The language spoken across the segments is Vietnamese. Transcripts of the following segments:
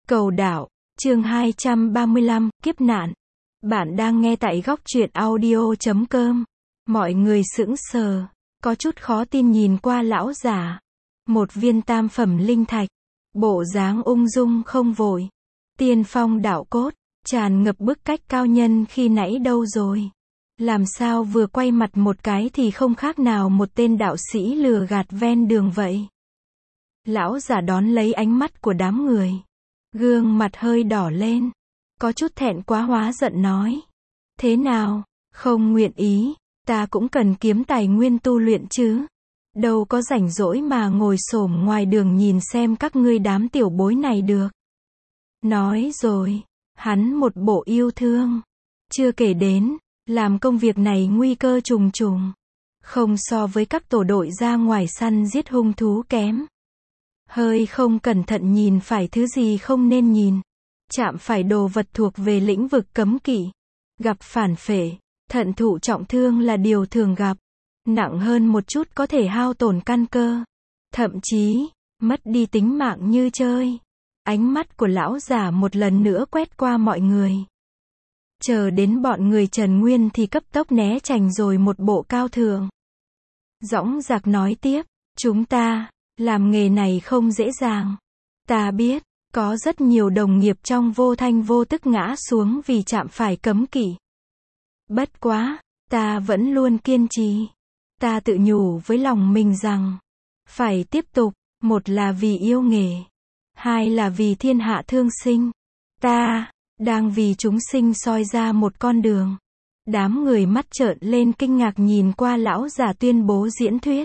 Cầu đạo, chương 235, kiếp nạn. Bạn đang nghe tại góc truyện audio.com. Mọi người sững sờ, có chút khó tin nhìn qua lão giả. Một viên tam phẩm linh thạch, bộ dáng ung dung không vội. Tiên phong đạo cốt, tràn ngập bức cách cao nhân khi nãy đâu rồi. Làm sao vừa quay mặt một cái thì không khác nào một tên đạo sĩ lừa gạt ven đường vậy. Lão giả đón lấy ánh mắt của đám người. Gương mặt hơi đỏ lên. Có chút thẹn quá hóa giận nói. Thế nào, không nguyện ý, ta cũng cần kiếm tài nguyên tu luyện chứ. Đâu có rảnh rỗi mà ngồi xổm ngoài đường nhìn xem các ngươi đám tiểu bối này được. Nói rồi, hắn một bộ yêu thương. Chưa kể đến, làm công việc này nguy cơ trùng trùng. Không so với các tổ đội ra ngoài săn giết hung thú kém. Hơi không cẩn thận nhìn phải thứ gì không nên nhìn. Chạm phải đồ vật thuộc về lĩnh vực cấm kỵ. Gặp phản phệ, thận thụ trọng thương là điều thường gặp. Nặng hơn một chút có thể hao tổn căn cơ. Thậm chí, mất đi tính mạng như chơi. Ánh mắt của lão giả một lần nữa quét qua mọi người. Chờ đến bọn người Trần Nguyên thì cấp tốc né tránh rồi một bộ cao thượng. Dõng dạc nói tiếp, chúng ta làm nghề này không dễ dàng. Ta biết, có rất nhiều đồng nghiệp trong vô thanh vô tức ngã xuống vì chạm phải cấm kỵ. Bất quá, ta vẫn luôn kiên trì. Ta tự nhủ với lòng mình rằng, phải tiếp tục, một là vì yêu nghề, hai là vì thiên hạ thương sinh. Ta đang vì chúng sinh soi ra một con đường. Đám người mắt trợn lên kinh ngạc nhìn qua lão giả tuyên bố diễn thuyết.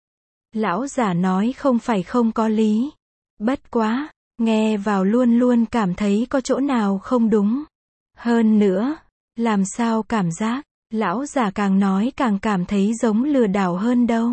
Lão giả nói không phải không có lý. Bất quá, nghe vào luôn luôn cảm thấy có chỗ nào không đúng. Hơn nữa, làm sao cảm giác, lão giả càng nói càng cảm thấy giống lừa đảo hơn đâu.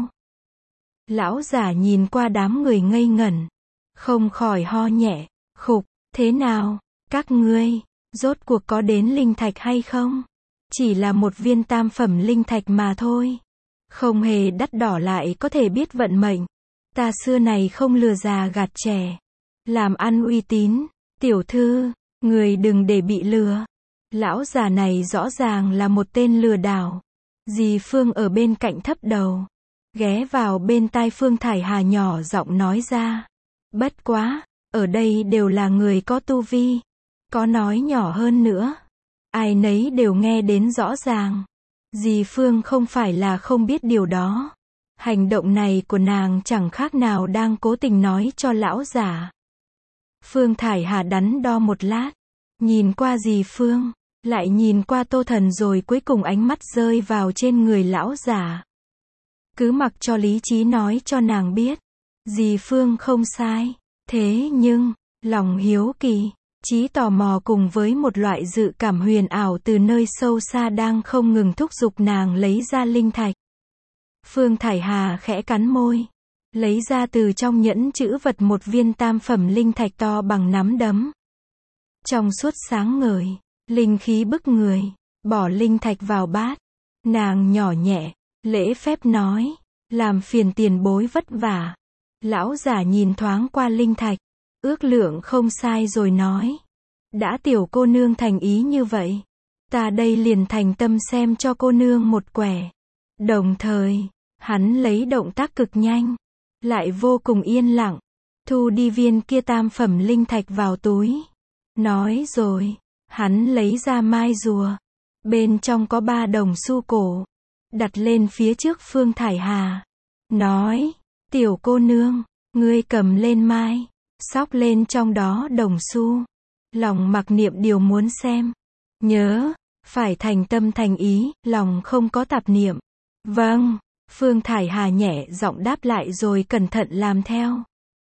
Lão giả nhìn qua đám người ngây ngẩn. Không khỏi ho nhẹ, khục, thế nào, các ngươi, rốt cuộc có đến linh thạch hay không? Chỉ là một viên tam phẩm linh thạch mà thôi. Không hề đắt đỏ lại có thể biết vận mệnh. Ta xưa này không lừa già gạt trẻ. Làm ăn uy tín. Tiểu thư, người đừng để bị lừa. Lão già này rõ ràng là một tên lừa đảo. Dì Phương ở bên cạnh thấp đầu. Ghé vào bên tai Phương Thải Hà nhỏ giọng nói ra. Bất quá, ở đây đều là người có tu vi. Có nói nhỏ hơn nữa. Ai nấy đều nghe đến rõ ràng. Dì Phương không phải là không biết điều đó. Hành động này của nàng chẳng khác nào đang cố tình nói cho lão giả. Phương Thải Hà đắn đo một lát. Nhìn qua dì Phương. Lại nhìn qua Tô Thần rồi cuối cùng ánh mắt rơi vào trên người lão giả. Cứ mặc cho lý trí nói cho nàng biết. Dì Phương không sai. Thế nhưng, lòng hiếu kỳ, trí tò mò cùng với một loại dự cảm huyền ảo từ nơi sâu xa đang không ngừng thúc giục nàng lấy ra linh thạch. Phương Thải Hà khẽ cắn môi. Lấy ra từ trong nhẫn trữ vật một viên tam phẩm linh thạch to bằng nắm đấm. Trong suốt sáng ngời, linh khí bức người, bỏ linh thạch vào bát. Nàng nhỏ nhẹ, lễ phép nói, làm phiền tiền bối vất vả. Lão giả nhìn thoáng qua linh thạch, ước lượng không sai rồi nói. Đã tiểu cô nương thành ý như vậy, ta đây liền thành tâm xem cho cô nương một quẻ. Đồng thời, hắn lấy động tác cực nhanh, lại vô cùng yên lặng, thu đi viên kia tam phẩm linh thạch vào túi. Nói rồi, hắn lấy ra mai rùa, bên trong có 3 đồng xu cổ, đặt lên phía trước Phương Thải Hà. Nói, tiểu cô nương, ngươi cầm lên mai, xóc lên trong đó đồng xu. Lòng mặc niệm điều muốn xem. Nhớ, phải thành tâm thành ý, lòng không có tạp niệm. Vâng, Phương Thải Hà nhẹ giọng đáp lại rồi cẩn thận làm theo.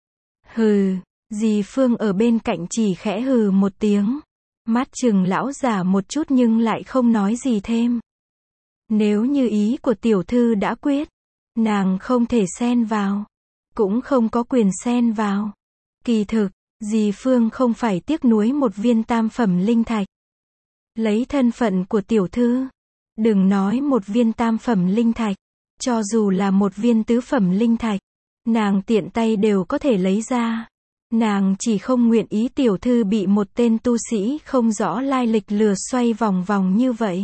Hừ, dì Phương ở bên cạnh chỉ khẽ hừ một tiếng. Mắt chừng lão giả một chút nhưng lại không nói gì thêm. Nếu như ý của tiểu thư đã quyết, nàng không thể xen vào. Cũng không có quyền xen vào. Kỳ thực, dì Phương không phải tiếc nuối một viên tam phẩm linh thạch. Lấy thân phận của tiểu thư, đừng nói một viên tam phẩm linh thạch, cho dù là một viên tứ phẩm linh thạch, nàng tiện tay đều có thể lấy ra. Nàng chỉ không nguyện ý tiểu thư bị một tên tu sĩ không rõ lai lịch lừa xoay vòng vòng như vậy.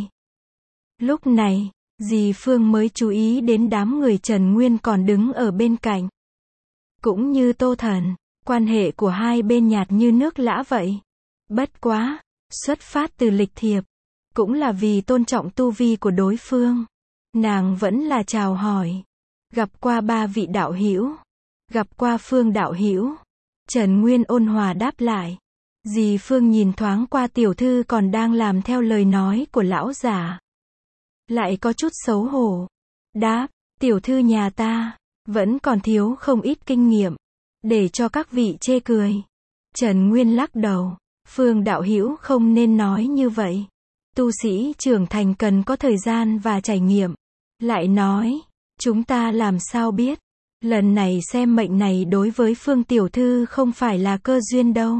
Lúc này, dì Phương mới chú ý đến đám người Trần Nguyên còn đứng ở bên cạnh. Cũng như Tô Thần, quan hệ của hai bên nhạt như nước lã vậy. Bất quá, xuất phát từ lịch thiệp, cũng là vì tôn trọng tu vi của đối phương. Nàng vẫn là chào hỏi. Gặp qua ba vị đạo hữu. Gặp qua Phương đạo hữu. Trần Nguyên ôn hòa đáp lại. Dì Phương nhìn thoáng qua tiểu thư còn đang làm theo lời nói của lão giả. Lại có chút xấu hổ. Đáp, tiểu thư nhà ta, vẫn còn thiếu không ít kinh nghiệm, để cho các vị chê cười. Trần Nguyên lắc đầu. Phương đạo hữu không nên nói như vậy. Tu sĩ trưởng thành cần có thời gian và trải nghiệm. Lại nói, chúng ta làm sao biết. Lần này xem mệnh này đối với Phương tiểu thư không phải là cơ duyên đâu.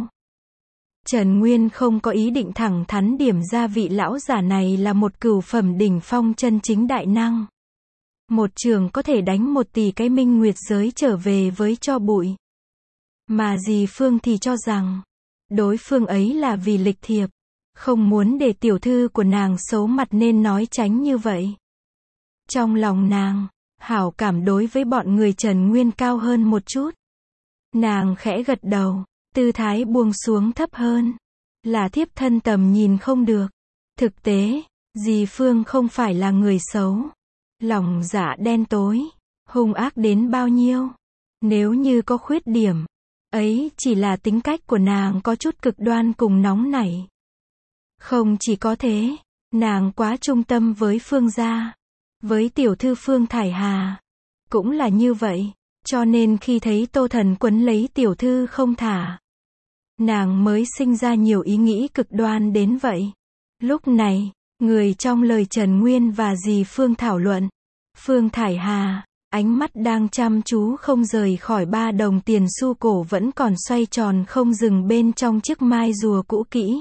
Trần Nguyên không có ý định thẳng thắn điểm ra vị lão giả này là một cửu phẩm đỉnh phong chân chính đại năng. Một trường có thể đánh 1 tỷ cái minh nguyệt giới trở về với tro bụi. Mà dì Phương thì cho rằng, đối phương ấy là vì lịch thiệp, không muốn để tiểu thư của nàng xấu mặt nên nói tránh như vậy. Trong lòng nàng, hảo cảm đối với bọn người Trần Nguyên cao hơn một chút. Nàng khẽ gật đầu, tư thái buông xuống thấp hơn. Là thiếp thân tầm nhìn không được. Thực tế, dì Phương không phải là người xấu. Lòng dạ đen tối, hung ác đến bao nhiêu. Nếu như có khuyết điểm, ấy chỉ là tính cách của nàng có chút cực đoan cùng nóng nảy. Không chỉ có thế, nàng quá trung tâm với Phương gia. Với tiểu thư Phương Thải Hà, cũng là như vậy, cho nên khi thấy Tô Thần quấn lấy tiểu thư không thả, nàng mới sinh ra nhiều ý nghĩ cực đoan đến vậy. Lúc này, người trong lời Trần Nguyên và dì Phương thảo luận, Phương Thải Hà, ánh mắt đang chăm chú không rời khỏi 3 đồng tiền xu cổ vẫn còn xoay tròn không dừng bên trong chiếc mai rùa cũ kỹ.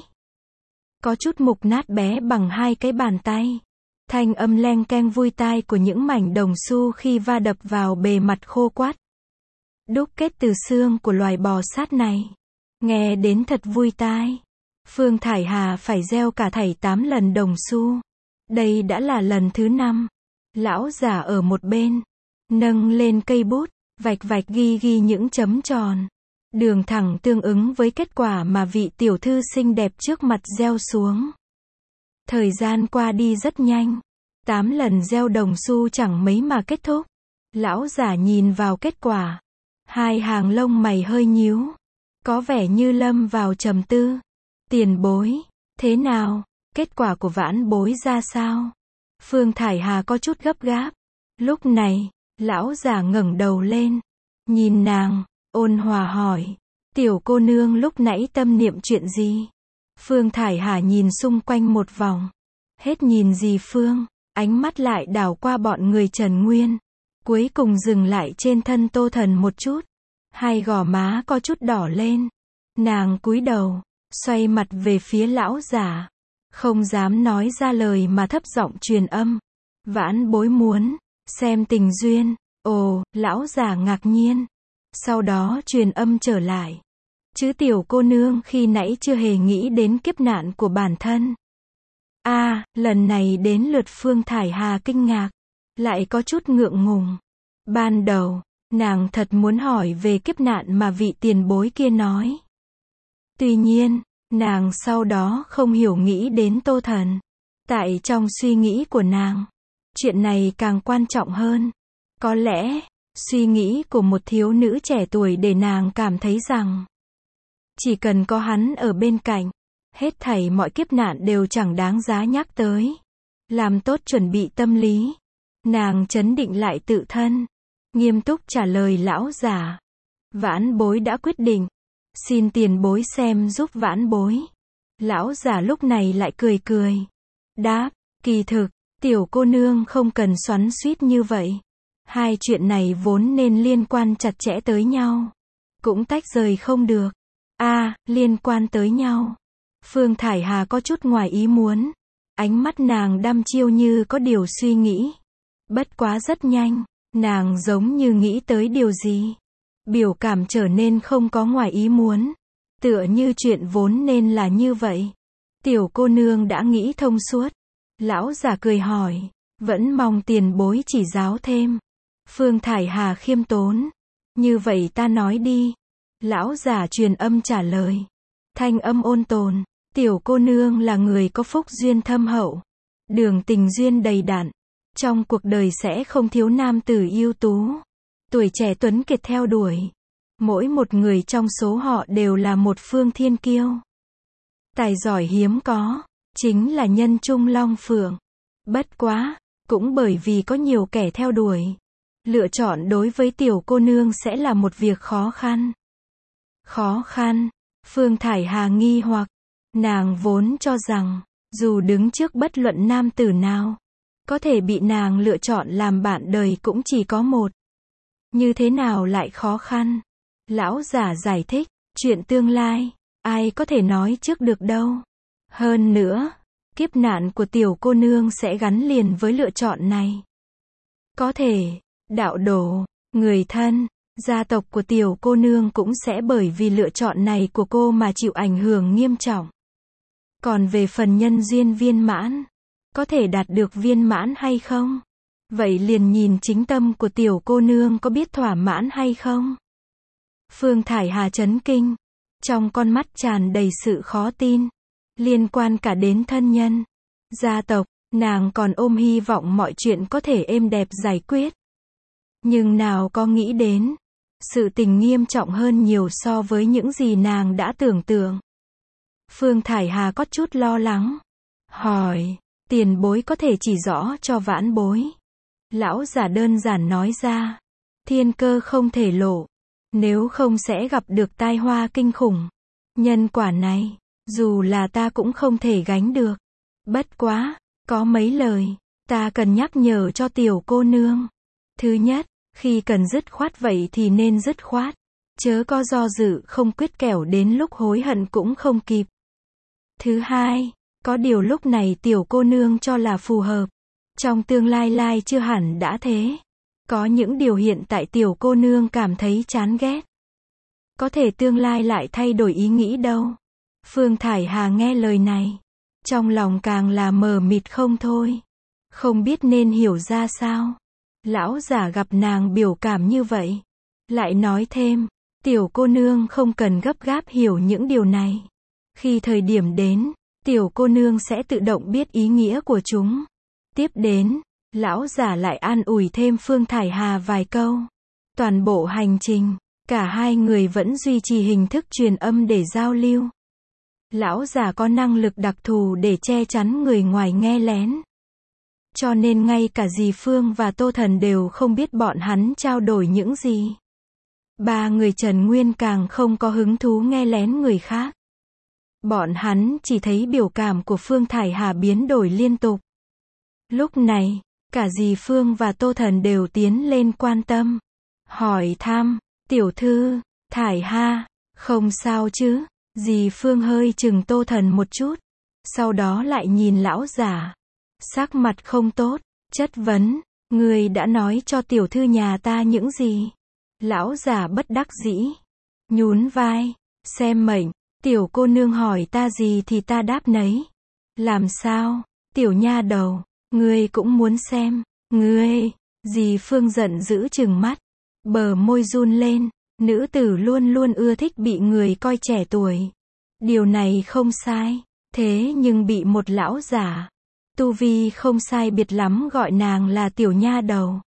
Có chút mục nát bé bằng 2 cái bàn tay. Thanh âm leng keng vui tai của những mảnh đồng xu khi va đập vào bề mặt khô quắt, đúc kết từ xương của loài bò sát này. Nghe đến thật vui tai. Phương Thải Hà phải gieo cả thảy 8 lần đồng xu. Đây đã là lần thứ 5. Lão giả ở một bên, nâng lên cây bút, vạch vạch ghi ghi những chấm tròn. Đường thẳng tương ứng với kết quả mà vị tiểu thư xinh đẹp trước mặt gieo xuống. Thời gian qua đi rất nhanh. 8 lần gieo đồng xu chẳng mấy mà kết thúc. Lão giả nhìn vào kết quả. 2 hàng lông mày hơi nhíu. Có vẻ như lâm vào trầm tư. Tiền bối, thế nào? Kết quả của vãn bối ra sao? Phương Thải Hà có chút gấp gáp. Lúc này, lão giả ngẩng đầu lên. Nhìn nàng, ôn hòa hỏi. Tiểu cô nương lúc nãy tâm niệm chuyện gì? Phương Thải Hà nhìn xung quanh một vòng. Hết nhìn dì Phương, ánh mắt lại đảo qua bọn người Trần Nguyên. Cuối cùng dừng lại trên thân Tô Thần một chút. 2 gò má có chút đỏ lên. Nàng cúi đầu, xoay mặt về phía lão giả. Không dám nói ra lời mà thấp giọng truyền âm. Vãn bối muốn xem tình duyên. Ồ, lão giả ngạc nhiên. Sau đó truyền âm trở lại. Chứ tiểu cô nương khi nãy chưa hề nghĩ đến kiếp nạn của bản thân. Lần này đến lượt Phương Thải Hà kinh ngạc. Lại có chút ngượng ngùng. Ban đầu, nàng thật muốn hỏi về kiếp nạn mà vị tiền bối kia nói. Tuy nhiên, nàng sau đó không hiểu nghĩ đến Tô Thần. Tại trong suy nghĩ của nàng, chuyện này càng quan trọng hơn. Có lẽ, suy nghĩ của một thiếu nữ trẻ tuổi để nàng cảm thấy rằng, chỉ cần có hắn ở bên cạnh, hết thảy mọi kiếp nạn đều chẳng đáng giá nhắc tới. Làm tốt chuẩn bị tâm lý, nàng trấn định lại tự thân, nghiêm túc trả lời lão giả. Vãn bối đã quyết định, xin tiền bối xem giúp vãn bối. Lão giả lúc này lại cười cười. Đáp, kỳ thực, tiểu cô nương không cần xoắn xuýt như vậy. 2 chuyện này vốn nên liên quan chặt chẽ tới nhau. Cũng tách rời không được. Liên quan tới nhau. Phương Thải Hà có chút ngoài ý muốn. Ánh mắt nàng đăm chiêu như có điều suy nghĩ. Bất quá rất nhanh, nàng giống như nghĩ tới điều gì. Biểu cảm trở nên không có ngoài ý muốn. Tựa như chuyện vốn nên là như vậy. Tiểu cô nương đã nghĩ thông suốt. Lão già cười hỏi. Vẫn mong tiền bối chỉ giáo thêm. Phương Thải Hà khiêm tốn. Như vậy ta nói đi. Lão già truyền âm trả lời. Thanh âm ôn tồn. Tiểu cô nương là người có phúc duyên thâm hậu. Đường tình duyên đầy đặn. Trong cuộc đời sẽ không thiếu nam tử ưu tú. Tuổi trẻ tuấn kiệt theo đuổi. Mỗi một người trong số họ đều là một phương thiên kiêu. Tài giỏi hiếm có. Chính là nhân trung long phượng. Bất quá. Cũng bởi vì có nhiều kẻ theo đuổi. Lựa chọn đối với tiểu cô nương sẽ là một việc khó khăn. Khó khăn. Phương Thải Hà nghi hoặc. Nàng vốn cho rằng. Dù đứng trước bất luận nam tử nào. Có thể bị nàng lựa chọn làm bạn đời cũng chỉ có một. Như thế nào lại khó khăn? Lão giả giải thích. Chuyện tương lai. Ai có thể nói trước được đâu. Hơn nữa. Kiếp nạn của tiểu cô nương sẽ gắn liền với lựa chọn này. Có thể. Đạo đồ. Người thân. Gia tộc của tiểu cô nương cũng sẽ bởi vì lựa chọn này của cô mà chịu ảnh hưởng nghiêm trọng. Còn về phần nhân duyên viên mãn. Có thể đạt được viên mãn hay không? Vậy liền nhìn chính tâm của tiểu cô nương có biết thỏa mãn hay không? Phương Thải Hà chấn kinh. Trong con mắt tràn đầy sự khó tin. Liên quan cả đến thân nhân. Gia tộc, nàng còn ôm hy vọng mọi chuyện có thể êm đẹp giải quyết. Nhưng nào có nghĩ đến. Sự tình nghiêm trọng hơn nhiều so với những gì nàng đã tưởng tượng. Phương Thải Hà có chút lo lắng. Hỏi. Tiền bối có thể chỉ rõ cho vãn bối. Lão giả đơn giản nói ra. Thiên cơ không thể lộ. Nếu không sẽ gặp được tai họa kinh khủng. Nhân quả này. Dù là ta cũng không thể gánh được. Bất quá. Có mấy lời. Ta cần nhắc nhở cho tiểu cô nương. Thứ nhất. Khi cần dứt khoát vậy thì nên dứt khoát. Chớ có do dự không quyết kẻo đến lúc hối hận cũng không kịp. Thứ hai. Có điều lúc này tiểu cô nương cho là phù hợp. Trong tương lai chưa hẳn đã thế. Có những điều hiện tại tiểu cô nương cảm thấy chán ghét. Có thể tương lai lại thay đổi ý nghĩ đâu. Phương Thải Hà nghe lời này. Trong lòng càng là mờ mịt không thôi. Không biết nên hiểu ra sao. Lão giả gặp nàng biểu cảm như vậy. Lại nói thêm. Tiểu cô nương không cần gấp gáp hiểu những điều này. Khi thời điểm đến. Tiểu cô nương sẽ tự động biết ý nghĩa của chúng. Tiếp đến. Lão giả lại an ủi thêm Phương Thải Hà vài câu. Toàn bộ hành trình. Cả hai người vẫn duy trì hình thức truyền âm để giao lưu. Lão già có năng lực đặc thù để che chắn người ngoài nghe lén. Cho nên ngay cả dì Phương và Tô Thần đều không biết bọn hắn trao đổi những gì. Ba người Trần Nguyên càng không có hứng thú nghe lén người khác. Bọn hắn chỉ thấy biểu cảm của Phương Thải Hà biến đổi liên tục. Lúc này, cả dì Phương và Tô Thần đều tiến lên quan tâm. Hỏi thăm, tiểu thư, Thải Hà, không sao chứ? Dì Phương hơi chừng Tô Thần một chút. Sau đó lại nhìn lão giả. Sắc mặt không tốt, chất vấn. Người đã nói cho tiểu thư nhà ta những gì? Lão giả bất đắc dĩ. Nhún vai. Xem mệnh. Tiểu cô nương hỏi ta gì thì ta đáp nấy. Làm sao? Tiểu nha đầu. Ngươi cũng muốn xem. Ngươi. Dì Phương giận dữ trừng mắt. Bờ môi run lên. Nữ tử luôn luôn ưa thích bị người coi trẻ tuổi. Điều này không sai. Thế nhưng bị một lão giả. Tu vi không sai biệt lắm gọi nàng là tiểu nha đầu.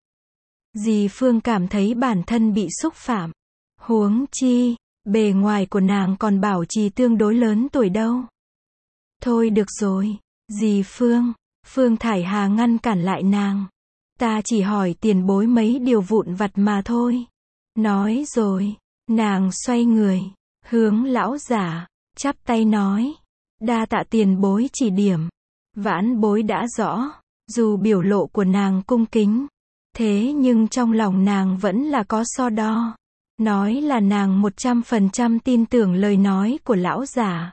Dì Phương cảm thấy bản thân bị xúc phạm. Huống chi. Bề ngoài của nàng còn bảo trì tương đối lớn tuổi đâu. Thôi được rồi. Dì Phương. Phương Thải Hà ngăn cản lại nàng. Ta chỉ hỏi tiền bối mấy điều vụn vặt mà thôi. Nói rồi. Nàng xoay người. Hướng lão giả. Chắp tay nói. Đa tạ tiền bối chỉ điểm. Vãn bối đã rõ. Dù biểu lộ của nàng cung kính. Thế nhưng trong lòng nàng vẫn là có so đo. Nói là nàng 100% tin tưởng lời nói của lão giả.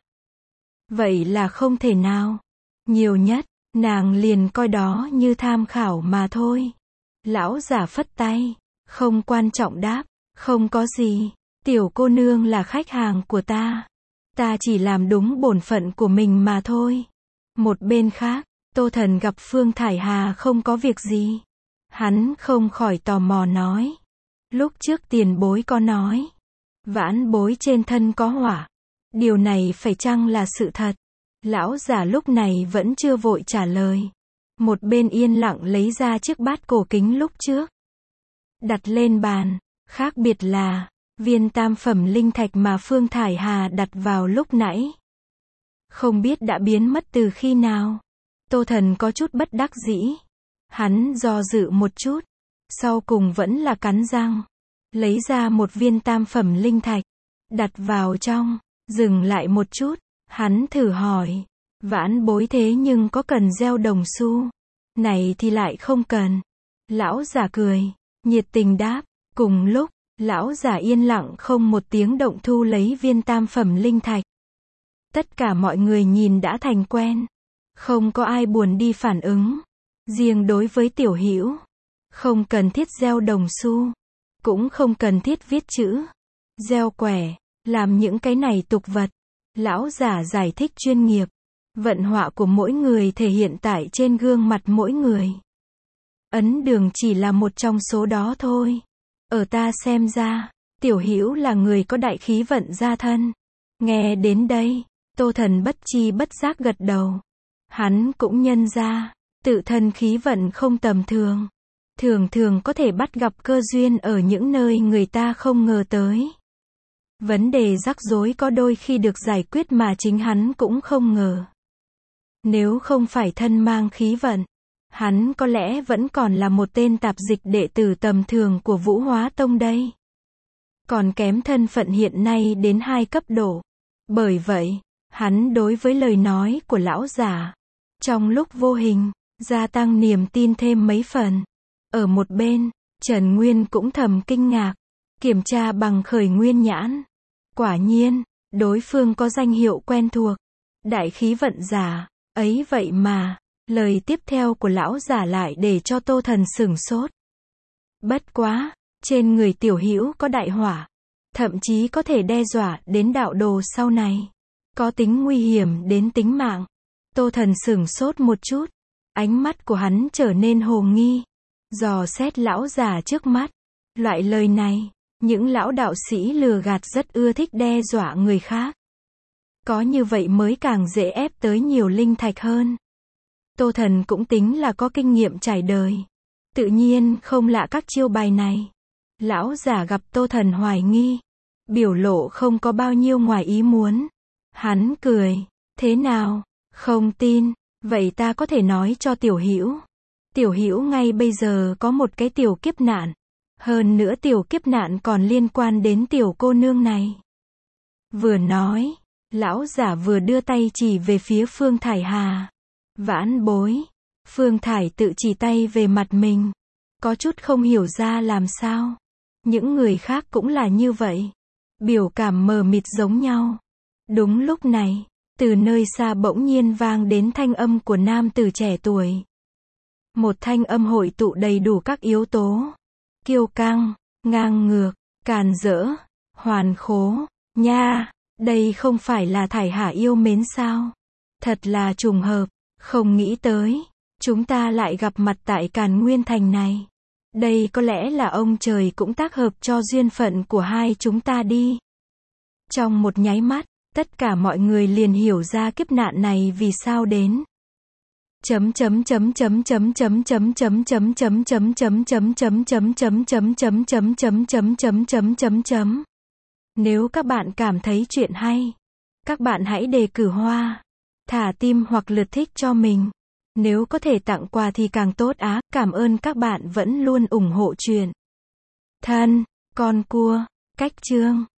Vậy là không thể nào. Nhiều nhất, nàng liền coi đó như tham khảo mà thôi. Lão giả phất tay. Không quan trọng đáp. Không có gì, tiểu cô nương là khách hàng của ta. Ta chỉ làm đúng bổn phận của mình mà thôi. Một bên khác, Tô Thần gặp Phương Thải Hà không có việc gì. Hắn không khỏi tò mò nói. Lúc trước tiền bối có nói, vãn bối trên thân có hỏa. Điều này phải chăng là sự thật? Lão giả lúc này vẫn chưa vội trả lời. Một bên yên lặng lấy ra chiếc bát cổ kính lúc trước. Đặt lên bàn. Khác biệt là, viên tam phẩm linh thạch mà Phương Thải Hà đặt vào lúc nãy. Không biết đã biến mất từ khi nào. Tô Thần có chút bất đắc dĩ. Hắn do dự một chút. Sau cùng vẫn là cắn răng. Lấy ra một viên tam phẩm linh thạch. Đặt vào trong. Dừng lại một chút. Hắn thử hỏi. Vãn bối thế nhưng có cần gieo đồng xu? Này thì lại không cần. Lão giả cười. Nhiệt tình đáp. Cùng lúc, lão giả yên lặng không một tiếng động thu lấy viên tam phẩm linh thạch. Tất cả mọi người nhìn đã thành quen. Không có ai buồn đi phản ứng. Riêng đối với Tiểu Hữu, không cần thiết gieo đồng xu, cũng không cần thiết viết chữ, gieo quẻ, làm những cái này tục vật. Lão giả giải thích chuyên nghiệp. Vận họa của mỗi người thể hiện tại trên gương mặt mỗi người. Ấn đường chỉ là một trong số đó thôi. Ở ta xem ra, Tiểu Hữu là người có đại khí vận gia thân. Nghe đến đây, Tô Thần bất chi bất giác gật đầu. Hắn cũng nhân ra, tự thân khí vận không tầm thường. Thường thường có thể bắt gặp cơ duyên ở những nơi người ta không ngờ tới. Vấn đề rắc rối có đôi khi được giải quyết mà chính hắn cũng không ngờ. Nếu không phải thân mang khí vận, hắn có lẽ vẫn còn là một tên tạp dịch đệ tử tầm thường của Vũ Hóa Tông đây. Còn kém thân phận hiện nay đến 2 cấp độ. Bởi vậy, hắn đối với lời nói của lão giả, trong lúc vô hình, gia tăng niềm tin thêm mấy phần. Ở một bên, Trần Nguyên cũng thầm kinh ngạc, kiểm tra bằng khởi nguyên nhãn. Quả nhiên, đối phương có danh hiệu quen thuộc, đại khí vận giả, ấy vậy mà. Lời tiếp theo của lão giả lại để cho Tô Thần sửng sốt. Bất quá, trên người Tiểu Hữu có đại hỏa, thậm chí có thể đe dọa đến đạo đồ sau này, có tính nguy hiểm đến tính mạng. Tô Thần sửng sốt một chút, ánh mắt của hắn trở nên hồ nghi, dò xét lão già trước mắt. Loại lời này, những lão đạo sĩ lừa gạt rất ưa thích đe dọa người khác. Có như vậy mới càng dễ ép tới nhiều linh thạch hơn. Tô Thần cũng tính là có kinh nghiệm trải đời, tự nhiên không lạ các chiêu bài này. Lão giả gặp Tô Thần hoài nghi, biểu lộ không có bao nhiêu ngoài ý muốn. Hắn cười, thế nào, không tin, vậy ta có thể nói cho Tiểu Hữu. Tiểu Hữu ngay bây giờ có một cái tiểu kiếp nạn. Hơn nữa tiểu kiếp nạn còn liên quan đến tiểu cô nương này. Vừa nói, lão giả vừa đưa tay chỉ về phía Phương Thải Hà. Vãn bối. Phương Thải tự chỉ tay về mặt mình. Có chút không hiểu ra làm sao. Những người khác cũng là như vậy. Biểu cảm mờ mịt giống nhau. Đúng lúc này, từ nơi xa bỗng nhiên vang đến thanh âm của nam tử trẻ tuổi. Một thanh âm hội tụ đầy đủ các yếu tố. Kiêu căng, ngang ngược, càn rỡ, hoàn khố, nha, đây không phải là Thải Hà yêu mến sao? Thật là trùng hợp, không nghĩ tới, chúng ta lại gặp mặt tại Càn Nguyên Thành này. Đây có lẽ là ông trời cũng tác hợp cho duyên phận của hai chúng ta đi. Trong một nháy mắt, tất cả mọi người liền hiểu ra kiếp nạn này vì sao đến. Nếu các bạn cảm thấy chuyện hay, các bạn hãy đề cử hoa, thả tim hoặc lượt thích cho mình. Nếu có thể tặng quà thì càng tốt á. Cảm ơn các bạn vẫn luôn ủng hộ chuyện. Thân, con cua, cách chương.